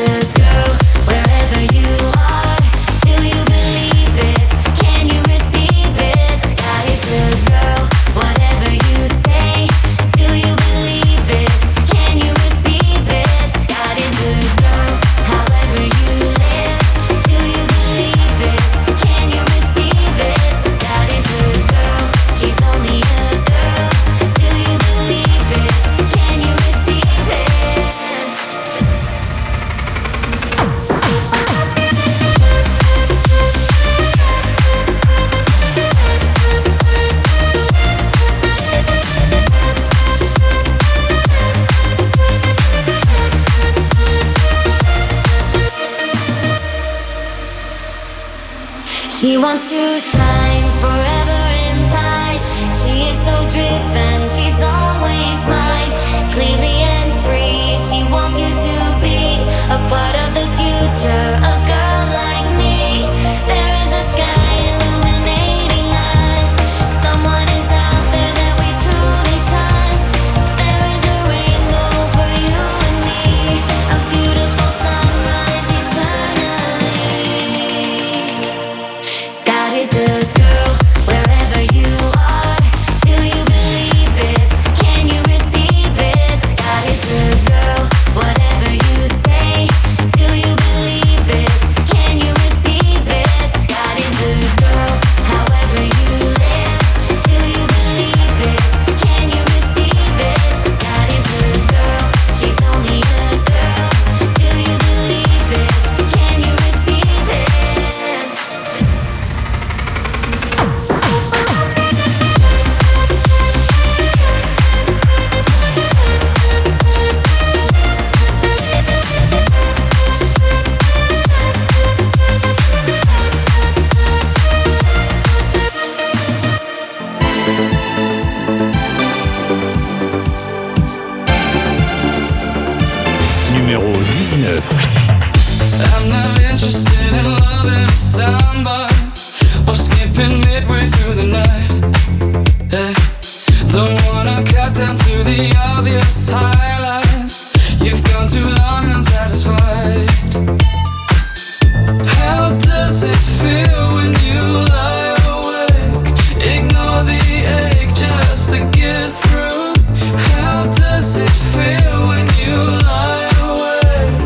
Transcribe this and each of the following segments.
She wants to shine forever inside. She is so driven, she's always mine. Clearly and free, she wants you to be a part of the future, a girl like me. There is a sky illuminating us. Someone is out there that we truly trust. There is a rainbow for you and me, a beautiful sunrise eternally. God is a girl, wherever you are. Do you believe it? Can you receive it? God is a girl, whatever you say. Do you believe it? Can you receive it? God is a girl, however you live. Do you believe it? Can you receive it? God is a girl, she's only a girl. Do you believe it? Can you receive it? Numéro 19. I'm not interested in loving a samba or skipping midway through the night. Don't wanna cut down to the obvious highlights. You've gone too long unsatisfied. How does it feel when you lie awake? Ignore the ache just to get through. How does it feel when you lie awake?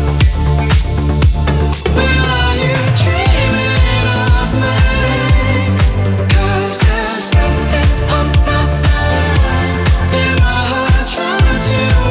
Well, are you dreaming of me? 'Cause there's something on my mind, in my heart trying to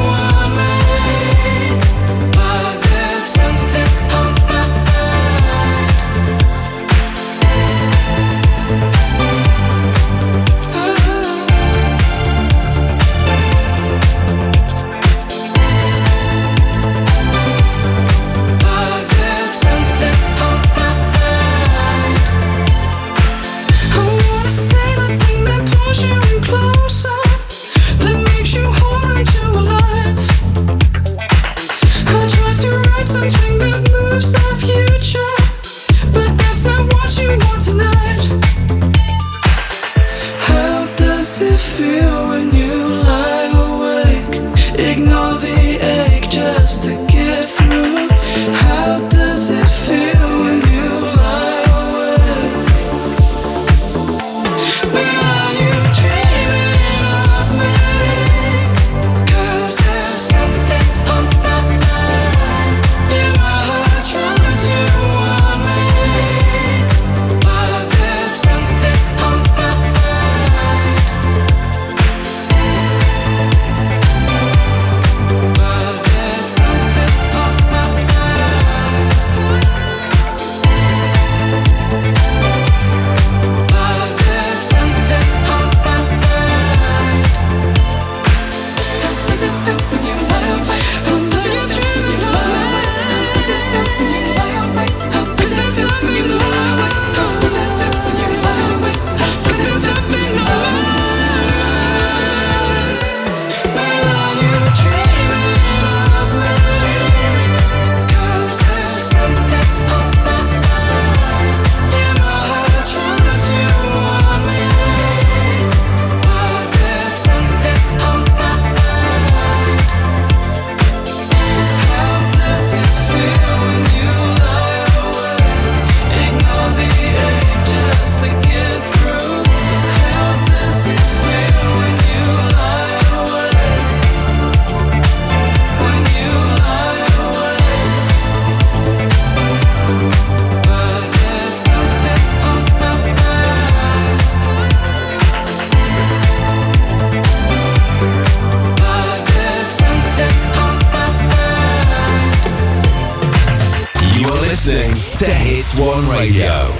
listening to Hits One Radio.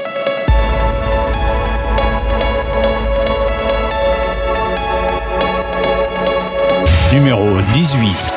Numéro 18.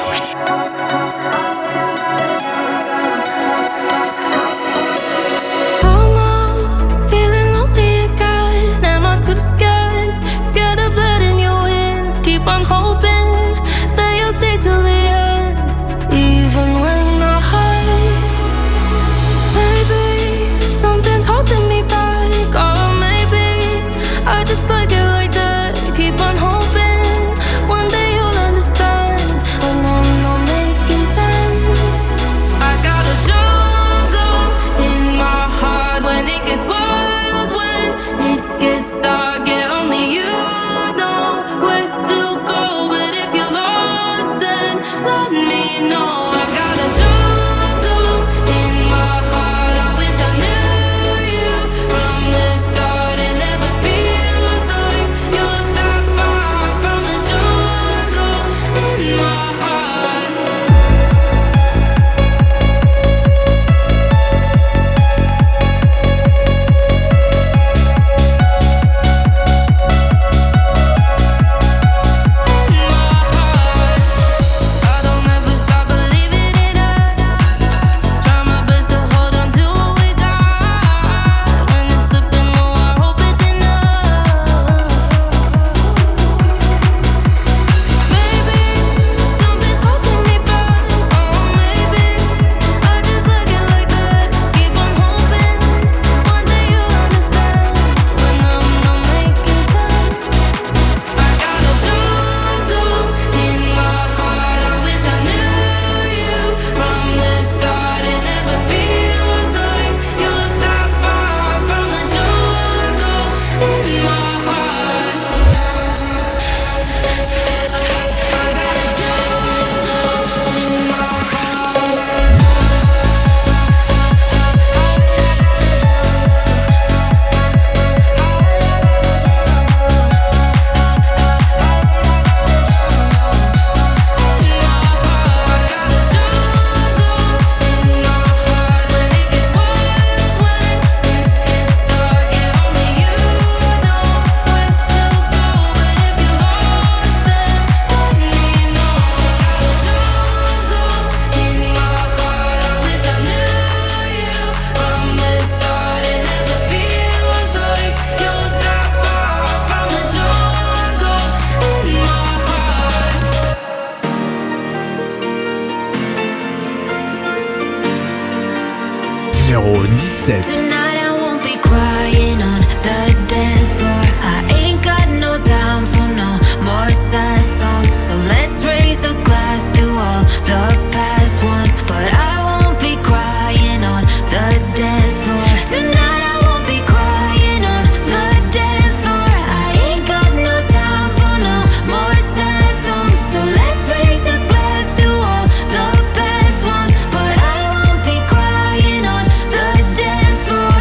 Just like it like that, keep on hoping one day you'll understand when I'm not making sense. I got a jungle in my heart when it gets wild, when it gets dark, yeah, only you know where to go. But if you're lost, then let me know. I got a jungle in my heart, I wish I knew you from the start. It never feels like you're that far from the jungle in my heart. I don't ever stop believing in us. Try my best to hold on to what we got. When it's slipping low, I hope it's enough. Maybe something's holding me back. Oh, maybe I just like it like that. Keep on hoping one day you'll understand when I'm not making sense. I got a jungle in my heart. I wish I knew you from the start. It never feels like you're that far from the jungle in my heart. I got a jungle in my Numéro 17. Tonight I won't be crying on the dance floor. I ain't got no time for no more sad songs. So let's raise a glass to all the past ones. But I won't be crying on the dance floor. Tonight I won't be crying on the dance floor. I ain't got no time for no more sad songs. So let's raise a glass to all the past ones. But I won't be crying on the dance floor.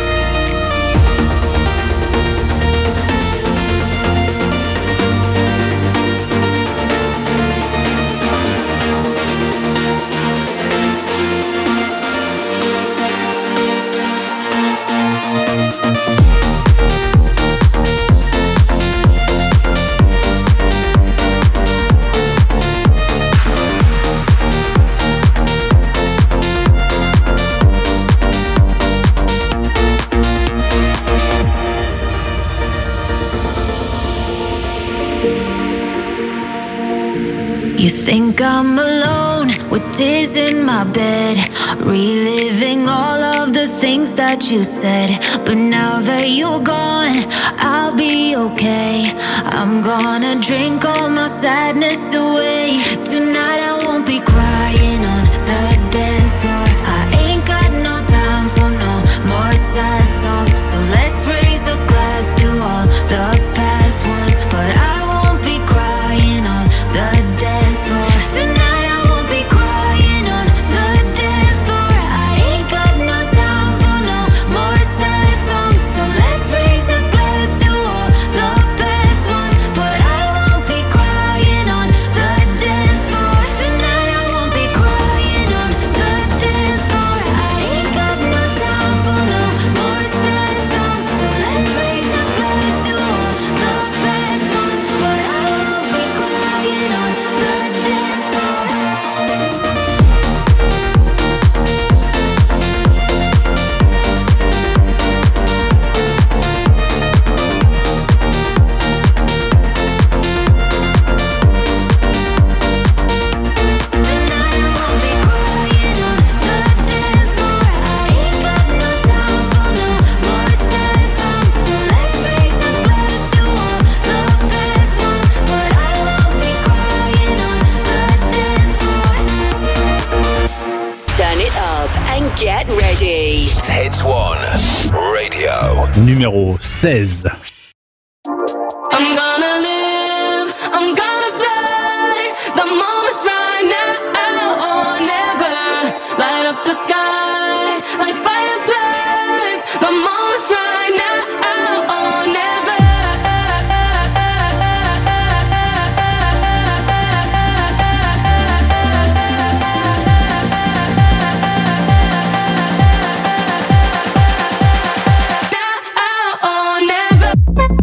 You think I'm alone with tears in my bed, reliving all of the things that you said. But now that you're gone, I'll be okay. I'm gonna drink all my sadness away. Tonight I won't be crying on the dance floor. I ain't got no time for no more sad songs. So let's raise a glass to all the past ones. But I won't be crying on the dance floor. Tonight I won't be crying on the dance floor. I ain't got no time for no more sad songs. So let's raise a glass to all the past ones. But I won't be crying on the dance floor. Tonight I won't be crying. and get ready. Hits One Radio. Numéro 16. I'm gonna live, I'm gonna fly. The moment's right now or never. Light up the sky like fireflies. The moment's right now or never. Now or never.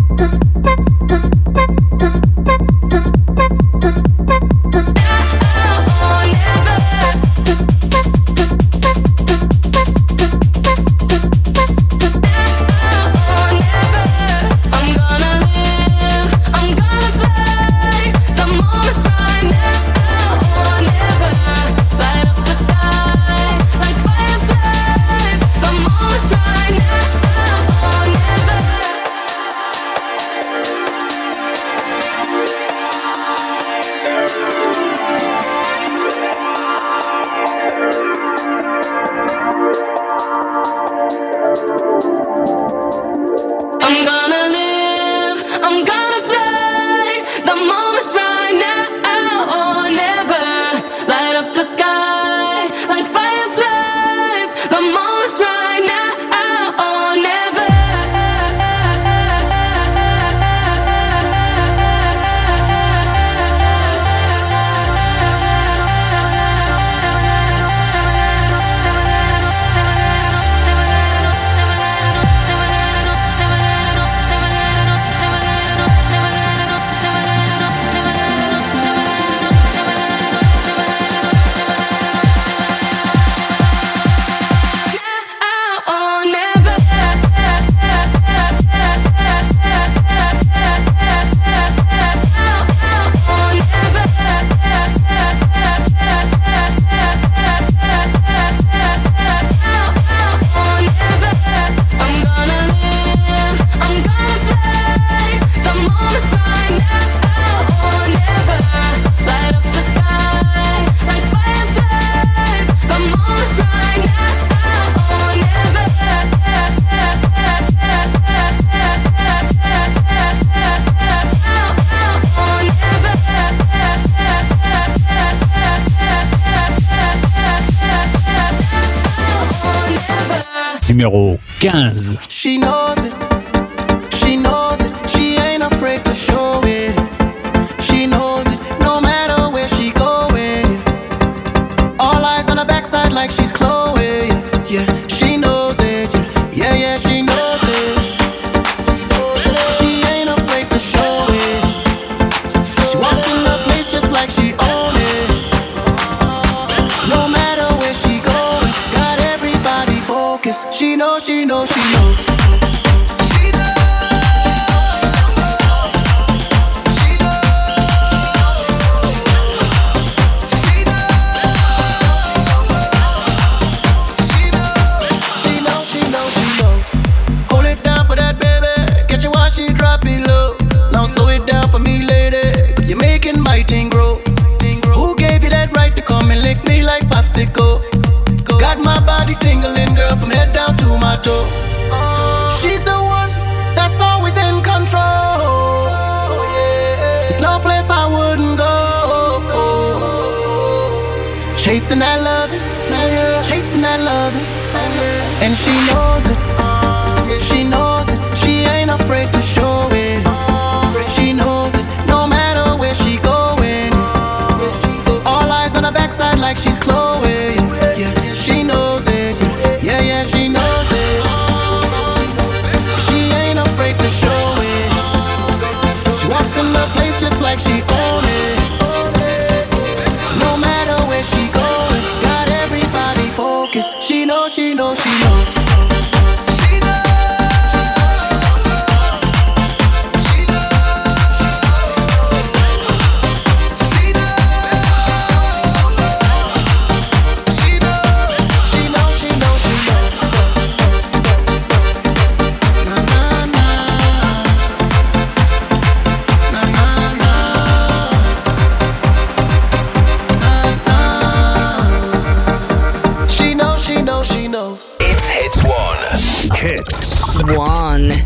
I'm gonna live, I'm gonna fly. The moment's right now or never. Light up the sky like fireflies. The moment's right now or never. Numéro 15. She knows it, she knows it, she ain't afraid to show it. She knows it, no matter where she going. Yeah. All eyes on her backside like she's Chloe. Yeah, yeah. She knows it, yeah, yeah, yeah, she knows it. She knows it, she ain't afraid to show it. She walks in the place just like she own it. No matter where she going, got everybody focused. She knows, she knows, she knows. Slow it down for me, lady. You're making my thing grow. Who gave you that right to come and lick me like popsicle? Got my body tingling, girl, from head down to my toe. She's the one that's always in control. There's no place I wouldn't go. Chasing that loving, chasing that loving. And she knows it, she knows it. She ain't afraid to show it. She knows it, no matter where she going. All eyes on her backside like she's Chloe. Yeah, she knows it. Yeah, yeah, she knows it. She ain't afraid to show it. She walks in the place just like she own it. No matter where she going, got everybody focused. She knows, she knows, she knows. knows. It's Hits One. Hits One.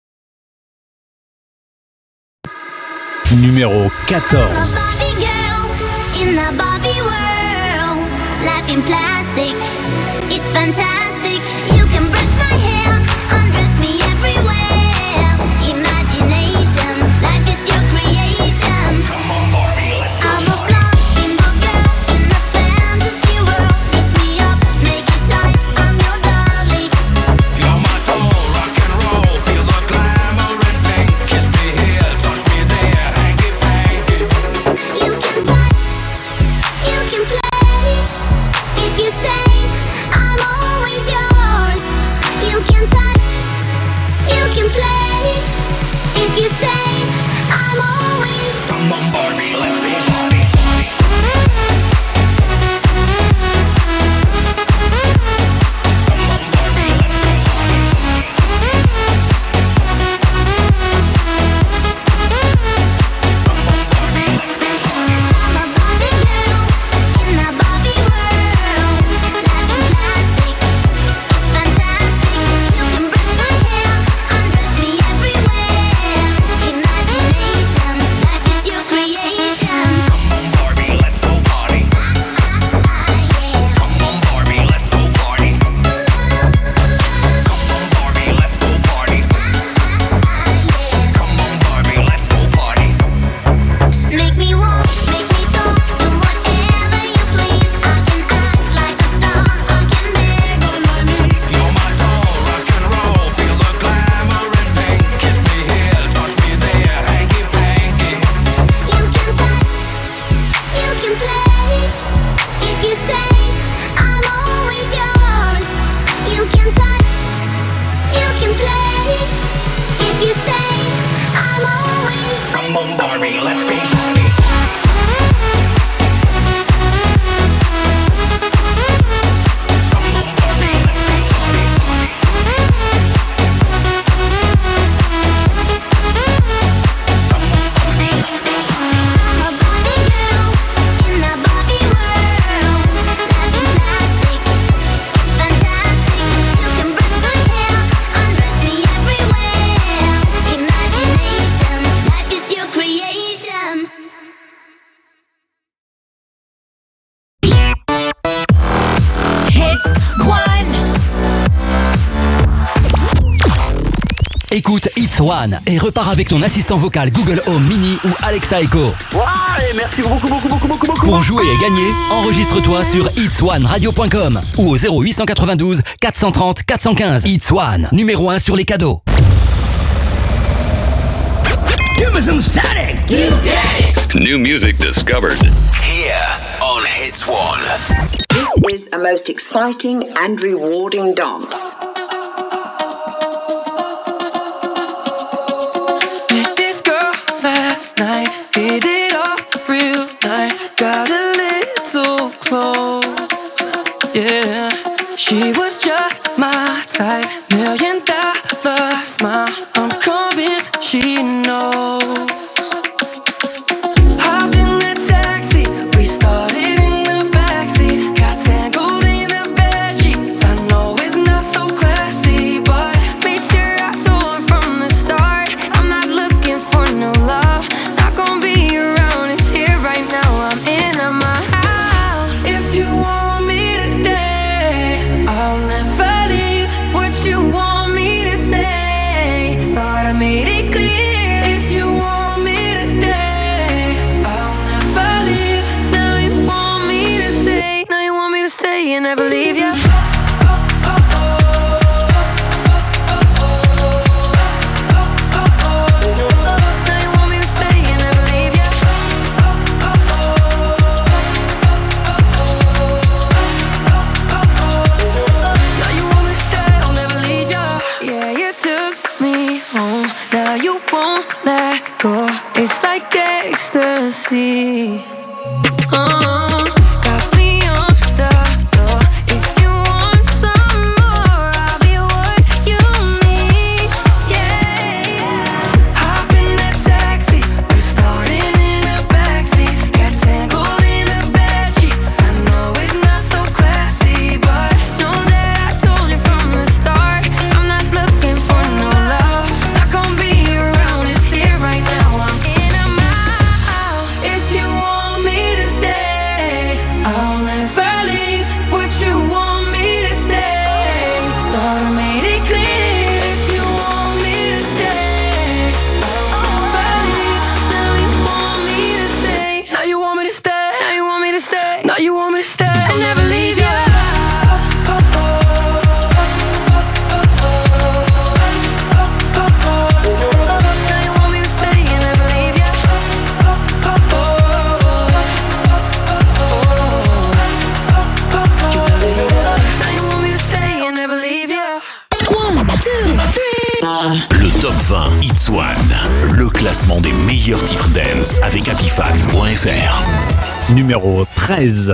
numéro 14. I'm a Barbie girl in the Barbie world. Life in plastic, it's fantastic. You can brush my hair, undress me everywhere. Imagination, life is your creation. Come on, Barbie, let's go. I'm a blonde bimbo girl in a fantasy world. Dress me up, make it tight, I'm your darling. You're my doll, rock and roll. Feel the glamour and pink. Kiss me here, touch me there. Hanky panky. You can touch, you can play. If you say I'm always yours, you can touch, you can play. If you say I'm always. Come on, Barbie, let's be Barbie. I'm a Barbie girl in the Barbie world. Life in plastic, it's fantastic. You can brush my hair, undress me everywhere. Imagination, life is your creation. Come on, Barbie, let's go party. Yeah. Come on, Barbie, let's go party. Come on, Barbie, let's go party. Come on, Barbie, let's go party. Make me walk, make me talk, do whatever you please. I can act like a star, I can beg on my knees. You're my doll, rock and roll. Feel the glamour and pink. Kiss me here, touch me there. Hanky panky. You can touch, you can play. If you say I'm always yours, you can touch, you can play. If you say I'm always. Come on, Barbie, let's be Barbie. I'm a Barbie girl in the Barbie world. Life in plastic, it's fantastic. You can brush my hair, undress me everywhere. Imagination, life is your creation. Hits One. Écoute Hits One et repars avec ton assistant vocal Google Home Mini ou Alexa Echo. Merci beaucoup. Pour jouer et gagner, enregistre-toi sur hitsoneradio.com ou au 0892 430 415. Hits One, numéro 1 sur les cadeaux. Give me some static. New music discovered here on Hits One. This is a most exciting and rewarding dance. Met this girl last night, hit it off real nice. Got a little close, yeah. She was just my type, $1 million smile. I'm convinced she knows. Hopped in the taxi, we started in the backseat. Got tangled in the bedsheets. I know it's not so classy, but made sure I told her from the start, I'm not looking for no love. Not gonna be around, it's here right now. I'm in at my house. If you want me to stay, I'll never leave. What you want me to say? Thought I made it clear. If you want me to stay, I'll never leave. Now you want me to stay. Now you want me to stay and never leave ya. Now you want me to stay and never leave ya. Now you want me to stay, I'll never leave ya. Yeah, you took me home. Now you won't let go. It's like ecstasy. Got me on the floor. If you want some more, I'll be what you need. Yeah. Hop in that taxi, we started in the backseat. Got tangled in the bedsheets. I know it's not so classy, but know that I classement des meilleurs titres dance avec happyfan.fr. Numéro 13.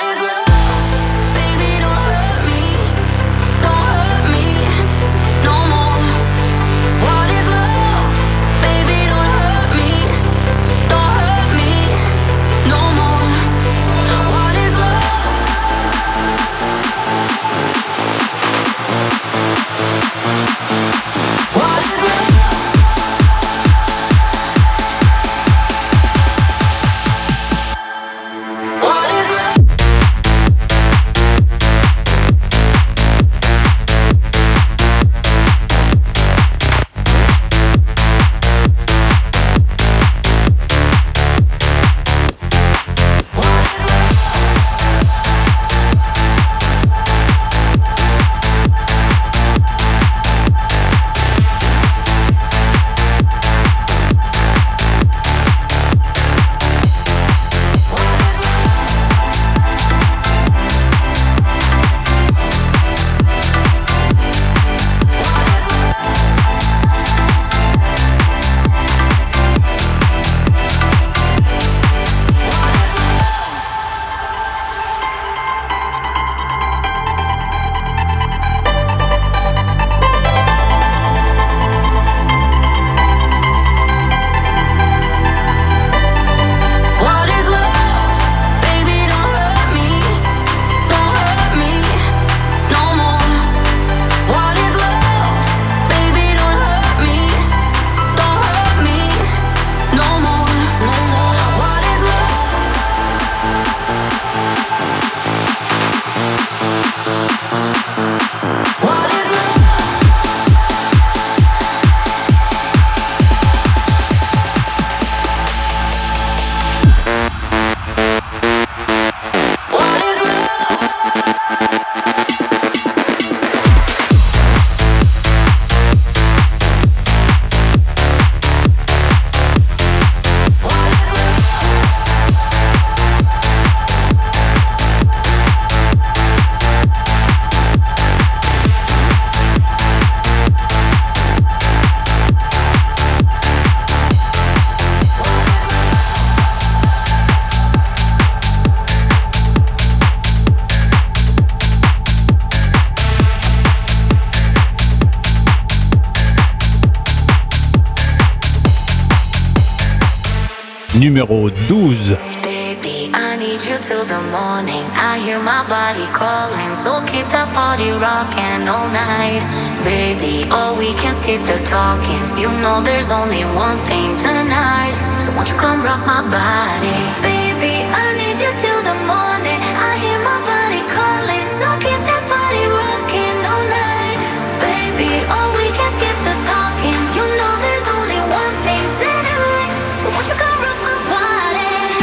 Numéro 12. Baby, I need you till the morning. I hear my body calling, so keep that body rocking all night. Baby, oh, we can skip the talking. You know there's only one thing tonight, so won't you come rock my body? Baby, I need you till the morning. I hear my body calling, so keep that body rocking all night. Baby, oh, we can skip the talking. You know there's only one thing tonight, so won't you come rock my body?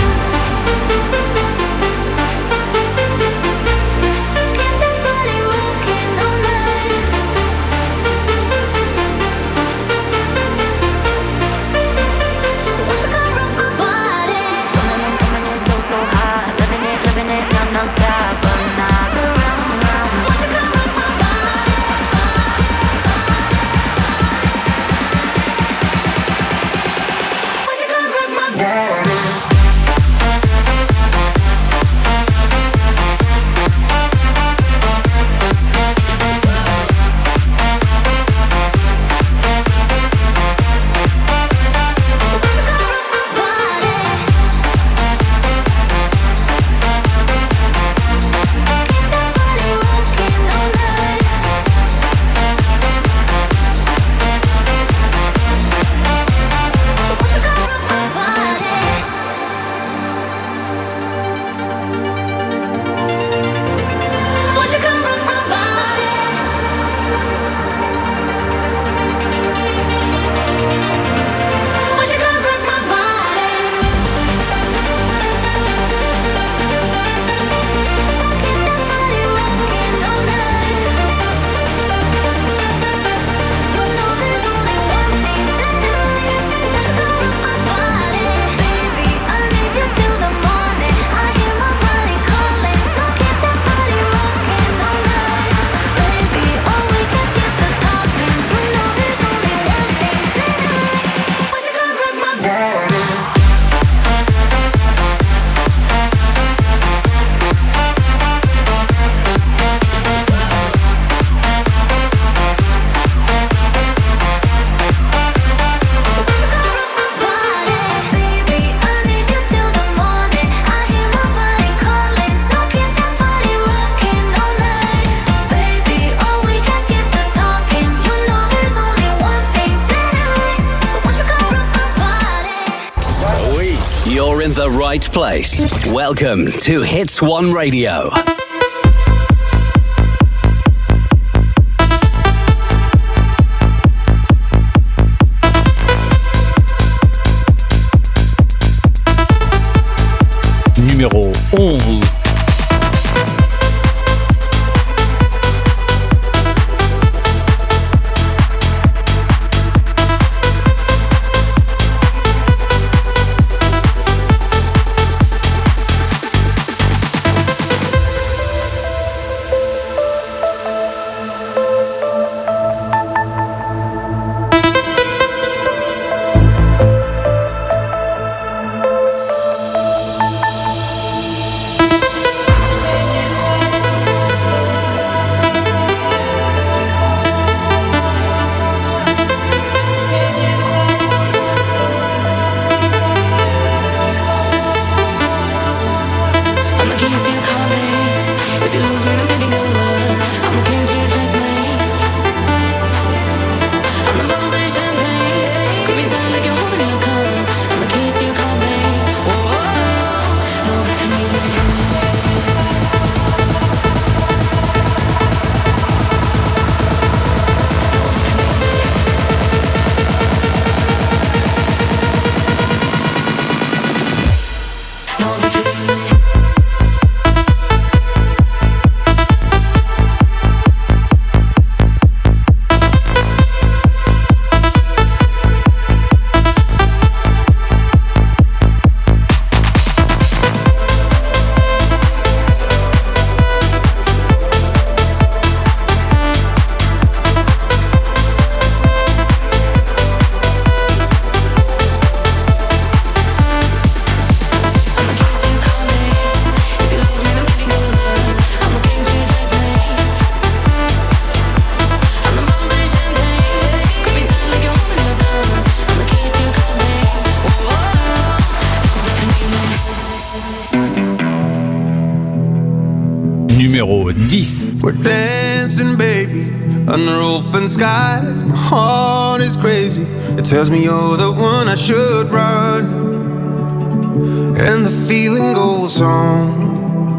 Keep that body rocking all night. So won't you come rock my body? Coming in so hot, loving it the right place. Welcome to Hits One Radio. Numéro 11. Numéro 10. We're dancing, baby, under open skies. My heart is crazy. It tells me you're the one I should run. And the feeling goes on.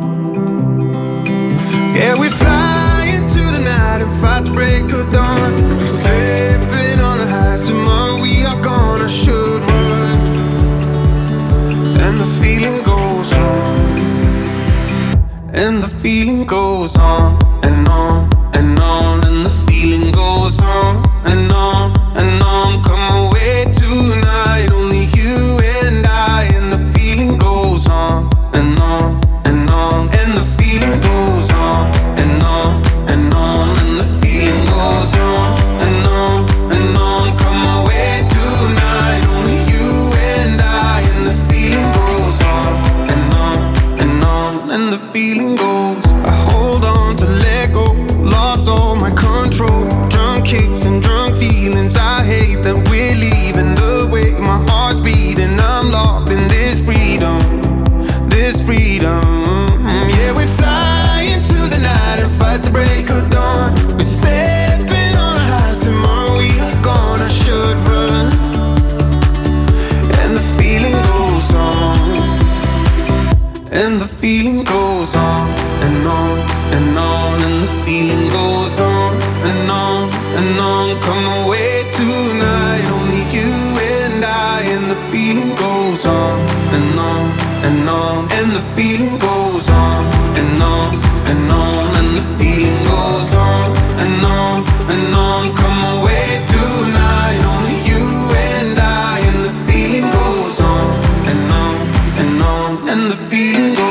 Yeah, we fly into the night and fight the break of dawn. We're slipping on the highs. Tomorrow we are gonna should run. And the feeling goes on. And the feeling goes on and on and on. And the feeling goes on and on and on. Come away tonight, only you and I. And the feeling goes on and on and on. And the feeling goes on and on and on. And the feeling goes on and on and on. Come away tonight, only you and I. And the feeling goes on and on and on. And the feeling goes. I hold on to let go. Lost all my control. Drunk kicks and drunk feelings. I hate that we're leaving. The way my heart's beating. I'm locked in this freedom. This freedom. Yeah, we fly into the night and fight the break of dawn. We're stepping on our highs. Tomorrow we are gonna should run. And the feeling goes on. And the feeling goes on and on and on. And the feeling goes on and on and on. Come away tonight, only you and I. And the feeling goes on and on and on. And the feeling goes on and on and on. And the feeling goes on and on and on. Come away tonight, only you and I. And the feeling goes on and on and on. And the feeling goes.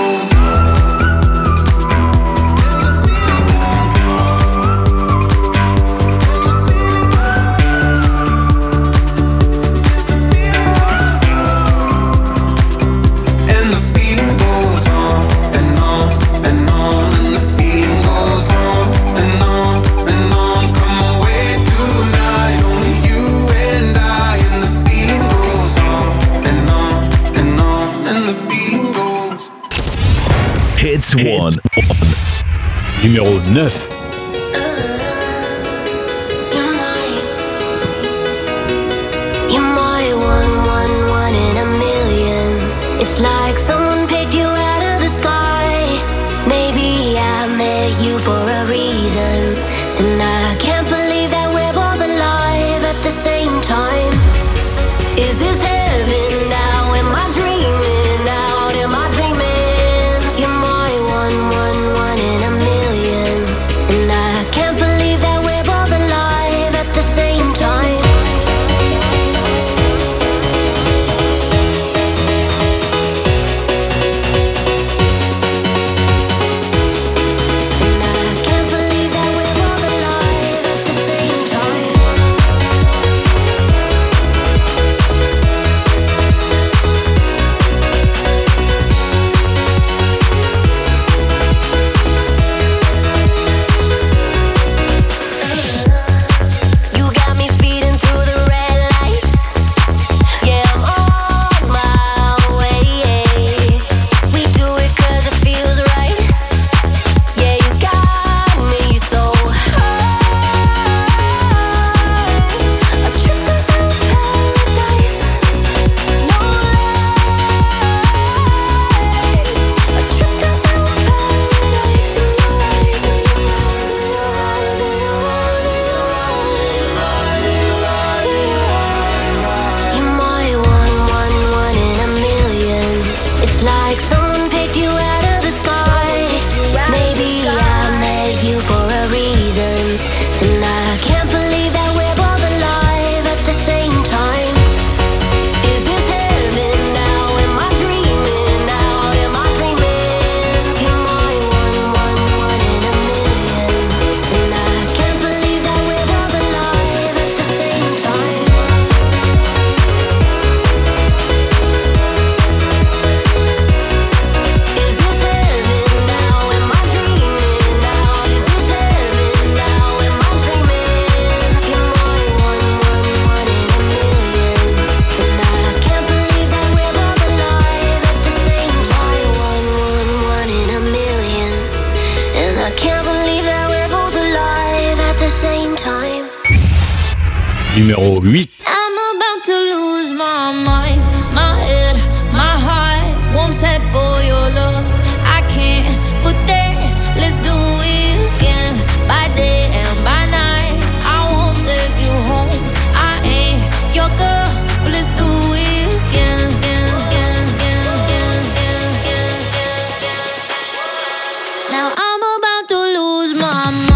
Hits One. Numéro 9. You're my one in a million. It's like someone picked you out of the sky. Maybe I met you for a reason, and I can't believe that we're both alive at the same time. Is this heaven now? Am I dreaming now? Am I dreaming? You're my one in a million, and I can't believe that we're both alive at the same time. Numéro 8. I'm about to lose my mind, my head, my heart won't set for your love. I can't put that, let's do it again. By day and by night, I won't take you home. I ain't your girl, but let's do it again. Now I'm about to lose my mind.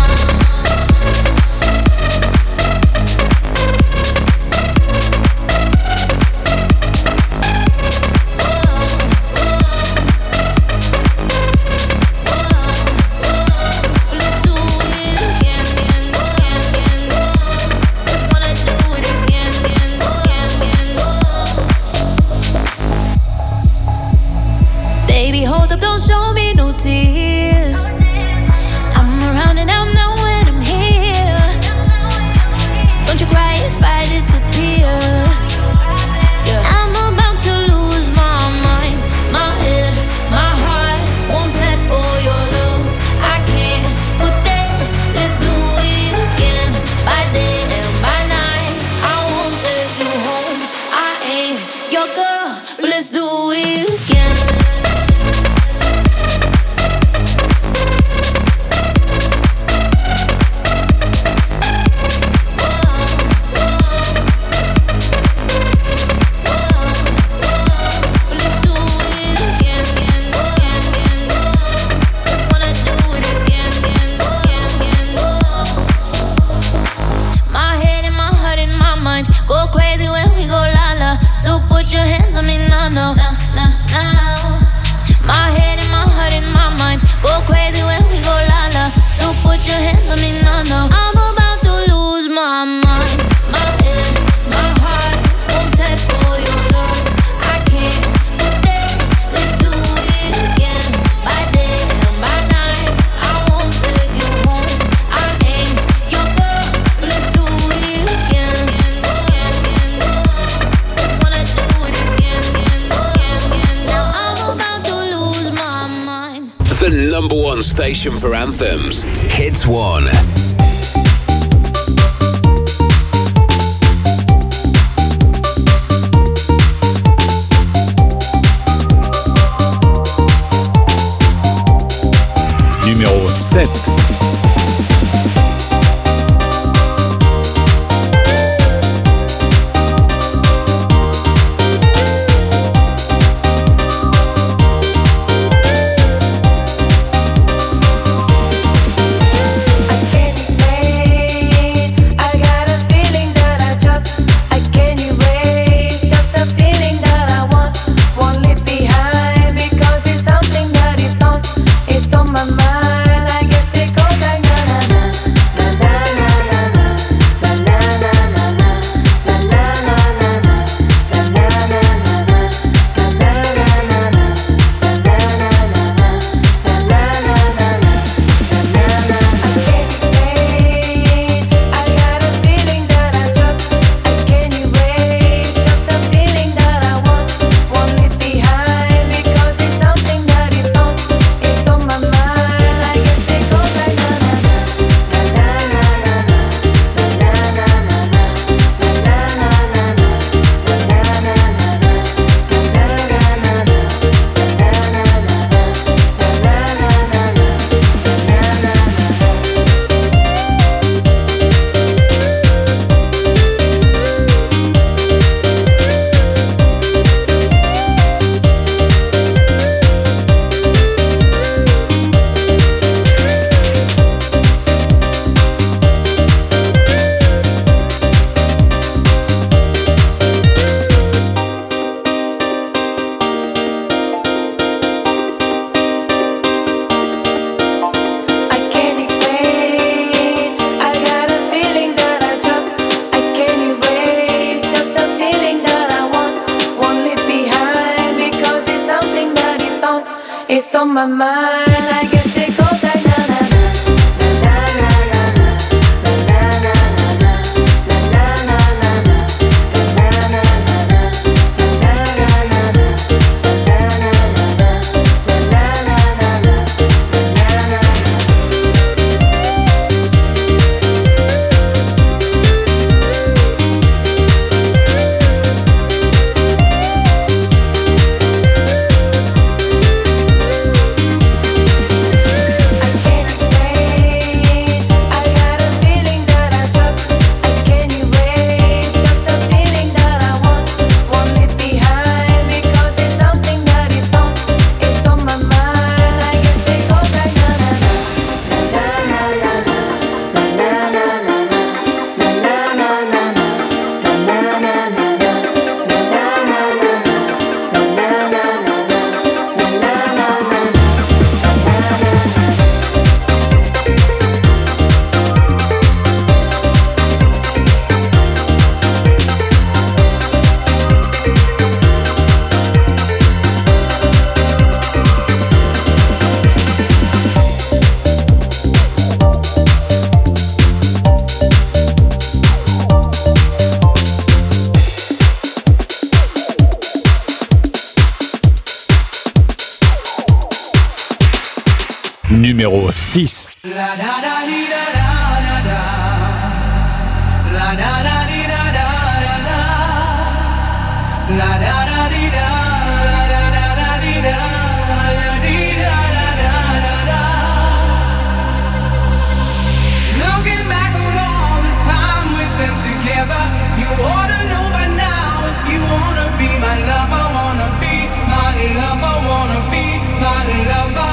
Don't show me no tears. I'm around and I'm not when I'm here. Don't you cry if I disappear. Yeah. I'm about to lose my mind, my head, my heart won't set for your love. I can't put that, let's do it again. By day and by night, I won't take you home. I ain't your girl, but let's do it again. Put your hands on me now, no, no, no, no. My head and my heart and my mind go crazy when we go la la. So put your hands on me now, no. I'm about to lose my mind, my head, my heart won't set for your love. I can't put that, let's do it again. By day and by night, I won't take you home. I ain't your girl, but let's do it again. The number one station for anthems, Hits One. my mind. I guess it goes like na na na. Numéro 6. Looking back on all the time we spent together, you ought to know by now if you wanna be my lover, wanna be my lover, wanna be my lover.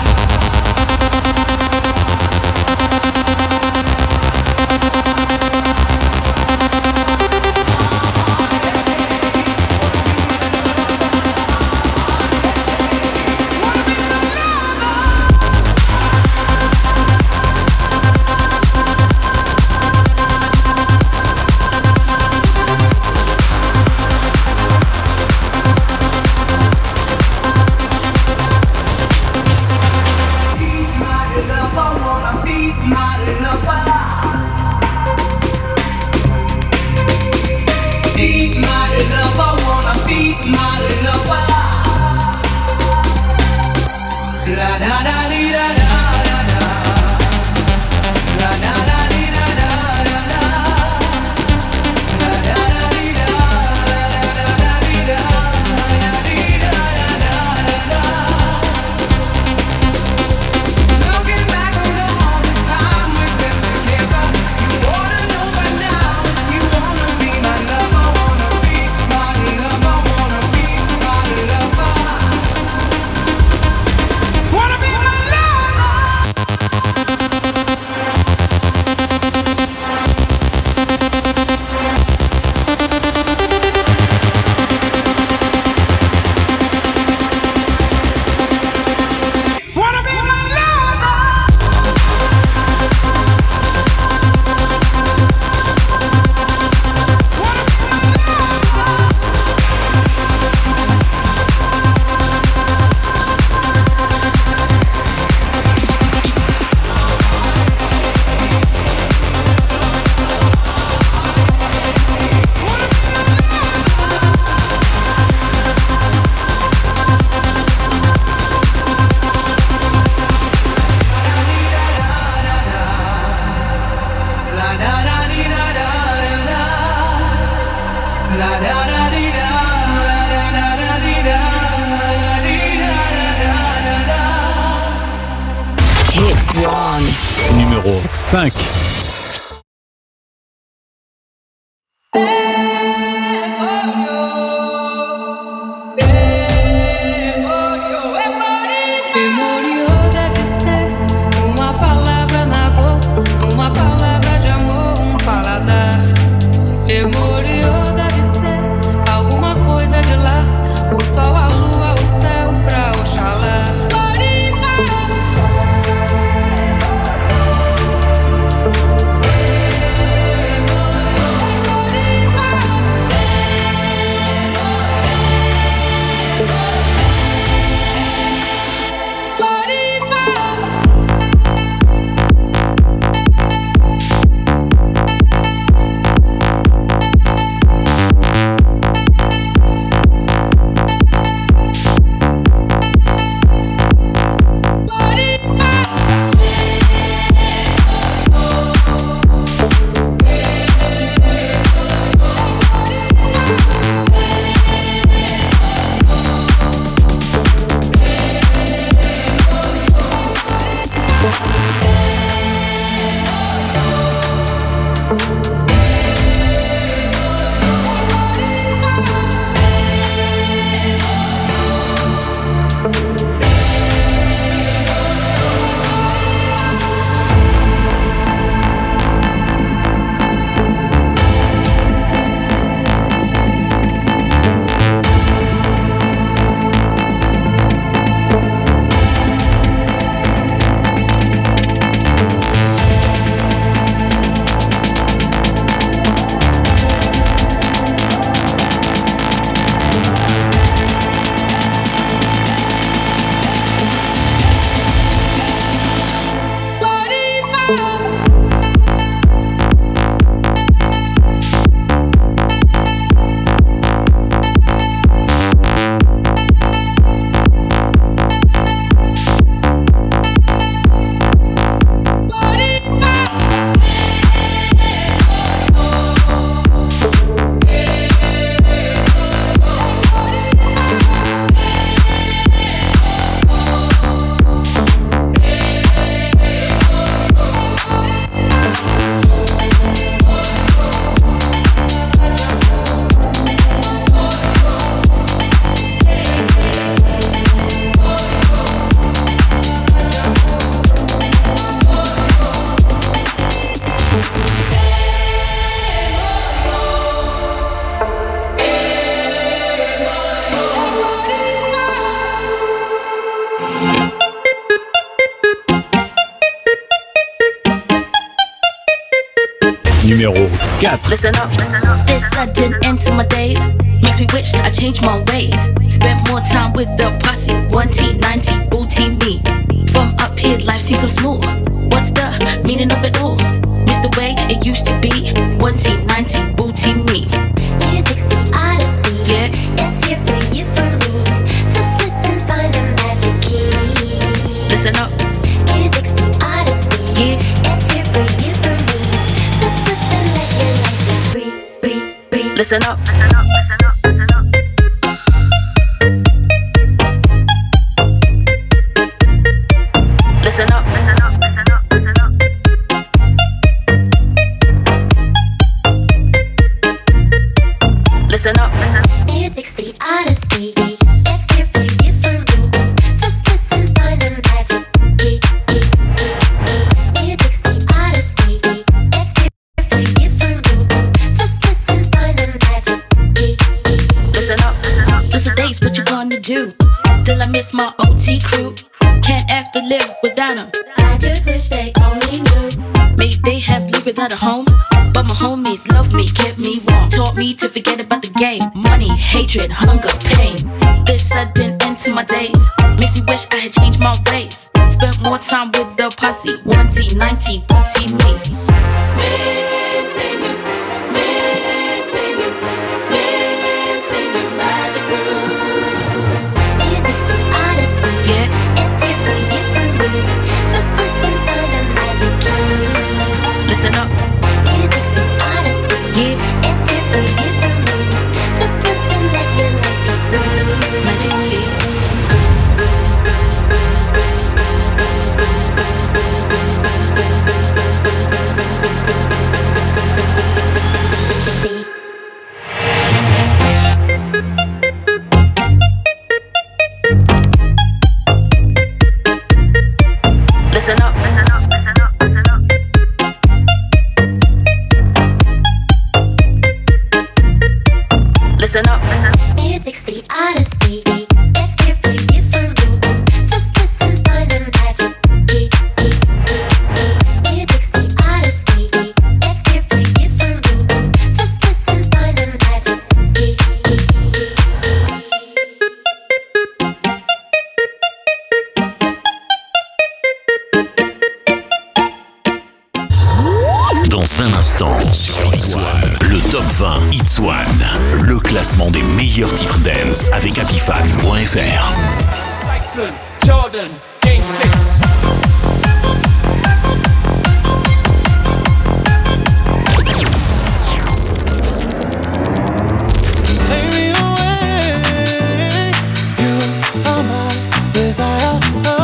Numéro 5. Oxalá. Numéro 4. Listen up. This sudden end to my days makes me wish I changed my ways. Spent more time with the posse. 1T, 90, booty me. From up here, life seems so smooth. What's the meaning of it all? Miss the way it used to be. 1T, 90, booty me. Music's the odyssey. Yeah. It's here for you, for me. Just listen, find the magic key. Listen up. Music's the odyssey. Yeah. It's here for you, for me. Just listen, let your life be free, free, free. Listen up. Listen up. Listen up. Music's the odyssey. It's here for you, for me. Just listen, find the magic key, key, key, key. Music's the odyssey. It's here for you, for me. Just listen, find the magic key, key. Listen up. Those are days, what you gonna do? Till I miss my OT crew. Can't have to live without them. I just wish they only knew. Maybe they have lived without a home, but my homies loved me, kept me warm, taught me to forget about the game. Money, hatred, hunger, pain. This sudden end to my days makes me wish I had changed my ways. Spent more time with the posse. 1T, 90, booty me. Missing you, missing you, missing you, magic room. Music's the odyssey. Yeah. It's here for you, for me. Just listen, find the magic key. Listen up. Music's the odyssey. Yeah. It's here for you, for me. Just listen, let your life be free. Magic key. Listen up. Listen up. Music's the odyssey. It's here for you, for me. Just listen, find the magic key, key, key, key. Music's the odyssey. It's here for you, for me. Just listen, find the magic key, key, key. Dans un instant, le top 20 Hits One, le classement des meilleurs titres dance avec happyfan.fr. Tyson, Jordan, Game 6. Take me away. You are my desire.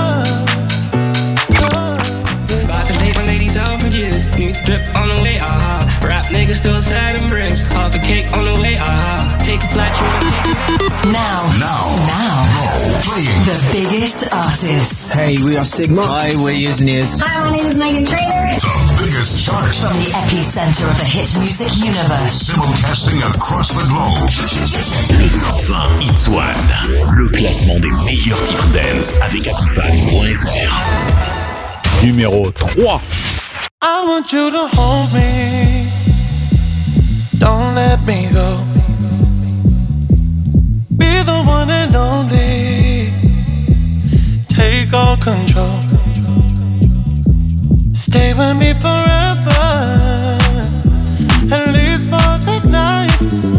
About to take my ladies out for years. New drip on the way, Rap niggas still sad and bricks. Half a cake on the way, Take a flight, you wanna take it. Now, playing the biggest artists. Hey, we are Sigma. Hi, we're Years and Years. Hi, my name is Megan Trainor. The biggest chart. From the epicenter of the hit music universe. Simulcasting across the globe. Le top 20 Hits One, le classement des meilleurs titres dance avec happyfan.fr. Numéro 3. I want you to hold me. Don't let me go. Be the one and only. Take all control. Stay with me forever. At least for the night.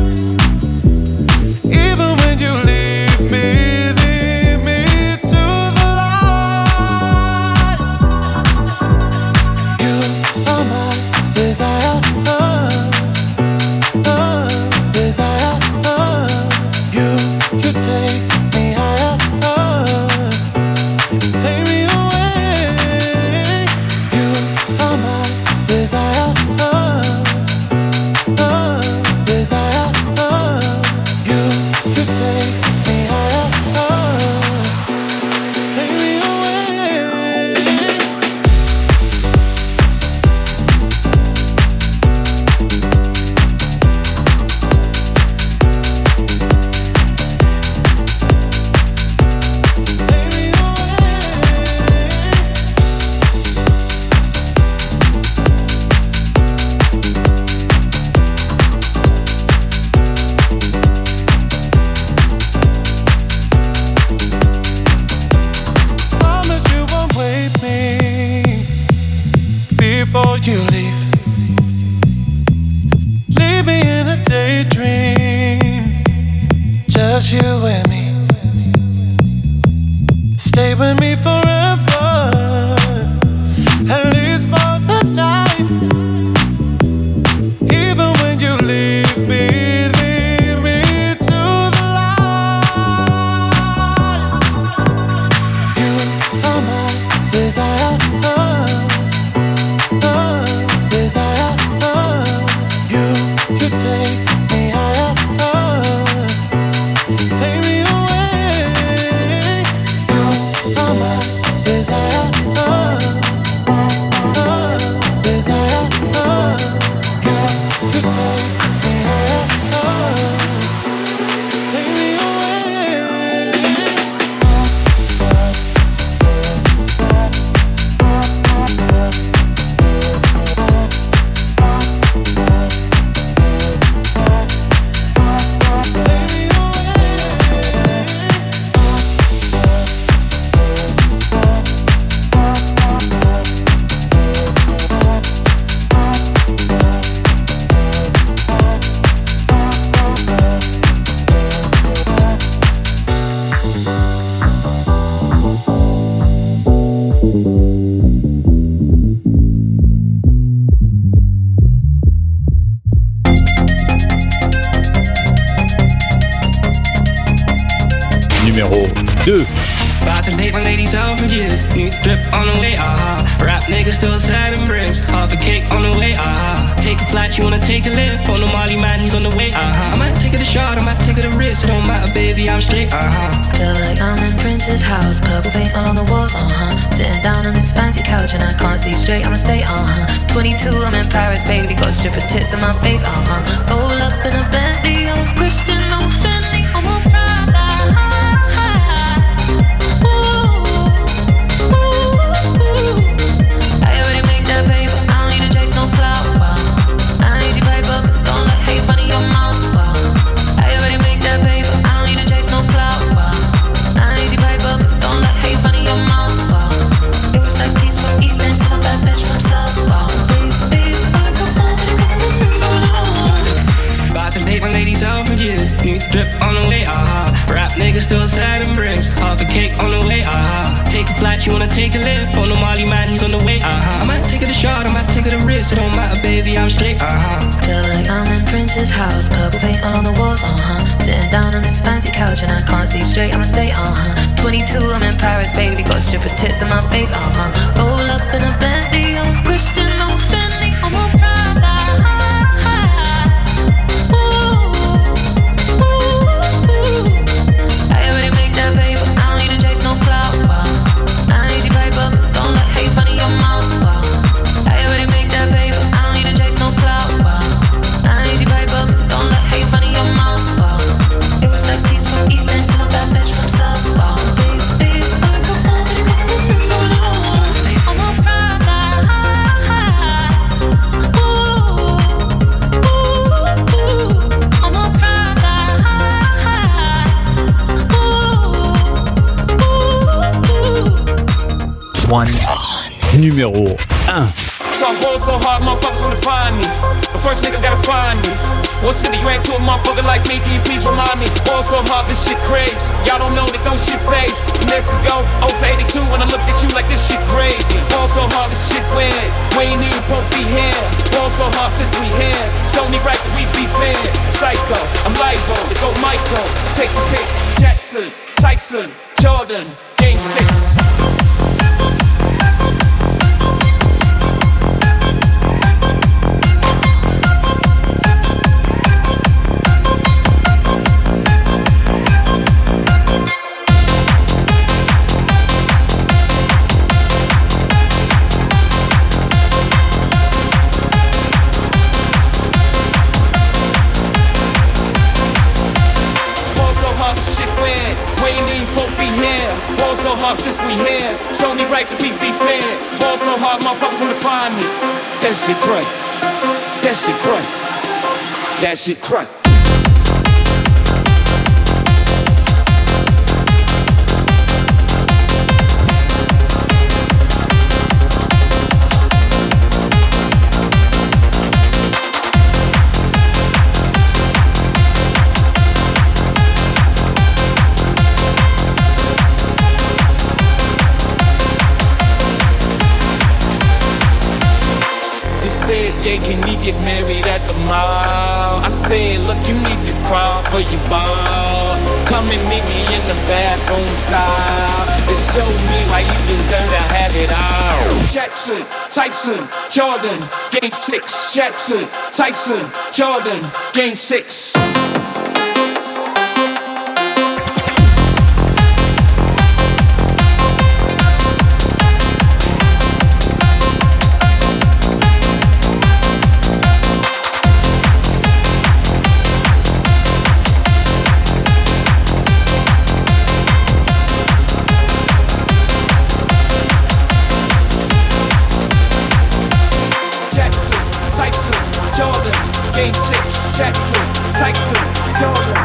Even when you leave me to the light. You are my desire, desire. You take me higher, take me away. You are my desire, desire. You take me higher, take me away. just you and me. Stay with me forever, at least for the night. Even when you leave me, lead me to the light. You are my desire, desire. You take me higher, take me away. You are my desire, desire. You take me higher, take me away. Numéro 2. About to take my ladies out for years. New drip on the way, Rap niggas still sad and bricks. Half a cake on the way, Take a flight, you wanna take a lift. On the Molly man, he's on the way, I might take it a shot, I might take it a risk. It don't matter, baby, I'm straight, Feel like I'm in Prince's house, purple paint all on the walls, Sitting down on this fancy couch and I can't see straight, I'ma stay, 22, I'm in Paris, baby, got strippers' tits in my face, Roll up in a Bentley, I'm Christian, I'm Fendi, I'm on Prada. I already made that paper, I don't need to chase no clout, I ain't easy paper, but don't let hate funny your mouth, I already made that paper, I don't need to chase no clout, I ain't easy paper, but don't let hate funny your mouth, it was like peace from East End, I'm a bad bitch from South, baby, About to take my ladies out for years. New drip on the way, Rap niggas still sad and bricks. Half a cake on the way, Take a flight, you wanna take a lift. On the Molly man, he's on the way, I might take it a shot, I might take it a risk. It don't matter, baby, I'm straight, Feel like I'm in Prince's house, purple paint all on the walls, Sitting down on this fancy couch and I can't see straight, I'ma stay, 22, I'm in Paris, baby, got strippers' tits in my face, Roll up in a Bentley, I'm Christian, I'm Fendi, I'm on Prada. I already made that paper, I don't need to chase no clout, I ain't easy paper, but don't let hate funny your mouth, I already made that paper, I don't need to chase no clout, I ain't easy paper, but don't let hate funny your mouth, it was like peace from East End, I'm a bad bitch from South, baby, I'm on Prada, I'm on Prada. Numéro 1. So I'm going so hard, motherfuckers wanna find me. But first nigga gotta find me. What's 50 grand to a motherfucker like me? Can you please remind me? Going so hard, this shit crazy. Y'all don't know that don't shit phase. Next could go 0 for 82 when I looked at you like this shit crazy. Going so hard, this shit weird. We ain't even supposed to be here. Going so hard since we here. It's only right that we be fair. Psycho, I'm libo, to go Michael. Take the pick. Jackson, Tyson, Jordan, Game 6. So hard since we here, it's only right that we be fair. Ball so hard, motherfuckers wanna find me. That shit crack. That shit crack. That shit crack. Friday, can we get married at the mall? I said, look, you need to crawl for your ball. Come and meet me in the bathroom style. And show me why you deserve to have it all. Jackson, Tyson, Jordan, Game 6. Jackson, Tyson, Jordan, Game 6. Game 6, Jackson, Tyson, Jordan.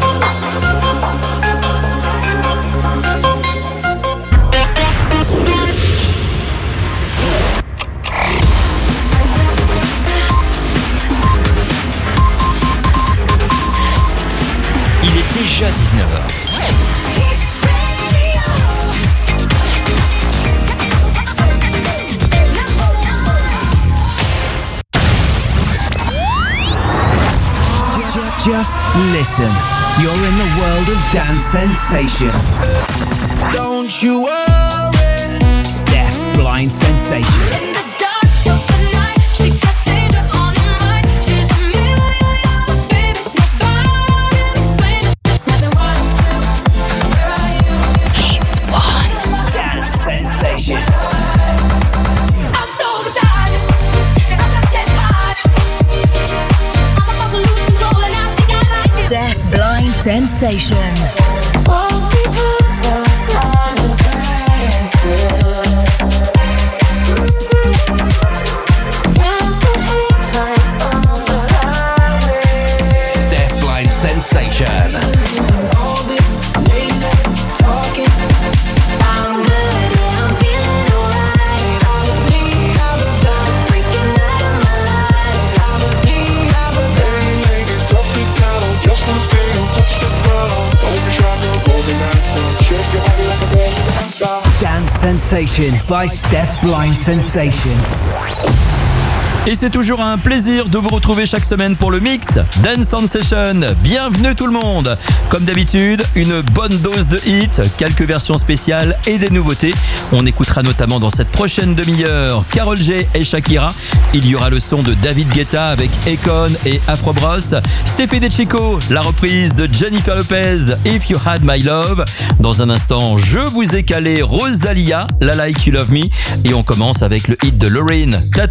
Il est déjà 19h. Just listen. You're in the world of dance sensation. Don't you worry. Steph Blind Sensation. In the dark of the night, she got danger on her mind. She's a million-dollar baby, nobody can explain it. There's nothing wrong with you. Where are you? It's one Dance Sensation. I'm so excited, and I'm not that hot. I'm about to lose control, and I think I like it. Steph Blind Sensation. Steph Blind Sensation. All this late night talking. I'm good, yeah, I'm feeling alright. I'm freaking out of my life. Dance Sensation by Steph Blind Sensation. Et c'est toujours un plaisir de vous retrouver chaque semaine pour le mix Dance Sensation. Bienvenue tout le monde. Comme d'habitude, une bonne dose de hits, quelques versions spéciales et des nouveautés. On écoutera notamment dans cette prochaine demi-heure Karol G et Shakira. Il y aura le son de David Guetta avec Akon et Afro Bros. Steffi De Chico, la reprise de Jennifer Lopez, If You Had My Love. Dans un instant, je vous ai calé Rosalia, La Like You Love Me. Et on commence avec le hit de Loreen,